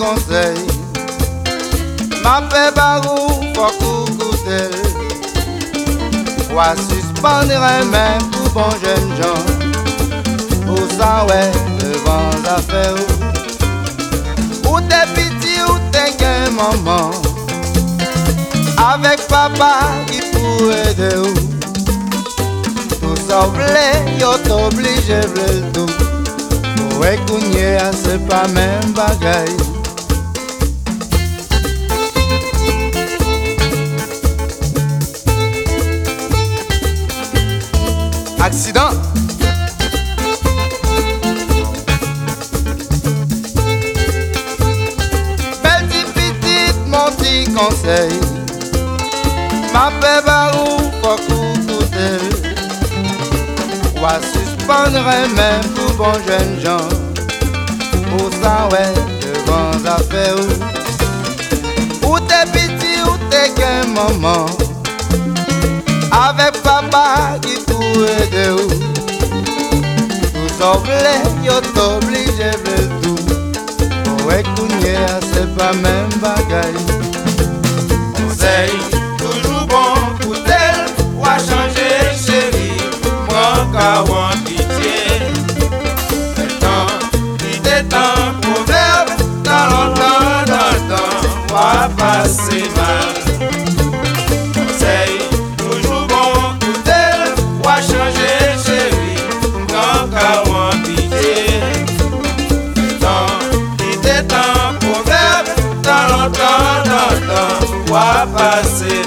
conseil. Ma paix barou, faut coucouter. Ou suspendre un main pour bon jeune gens. Pour ça, ouais, devant affaires. Ou t'es petit ou t'es qu'un maman. Avec papa qui pourrait aider ou. Tout ça voulait, yo t'oblige v'le tout. Pour écouter, c'est pas même bagaille. Accident. Belle petite, mon petit conseil. Ma paix barou, faut coucouter. Ou à suspendre un même pour bon jeune gens. Pour ça, ouais, devant affaires. Ou t'es petit ou t'es qu'un maman. Avec papa qui pourrait aider ou. Tout s'oublie, yo t'oblige v'le tout. Pour écouter, c'est pas même bagaille. Conseil, toujours bon pour tel. Ou à changer chérie. Moi qu'à ou en pitié. Le temps, il détend. Proverbe, dans le temps. Ou à passer mal. Conseil, toujours bon pour tel. Ou à changer chérie. Moi qu'à ou en pitié. Le temps, il détend. Proverbe, dans le temps. Ou à passer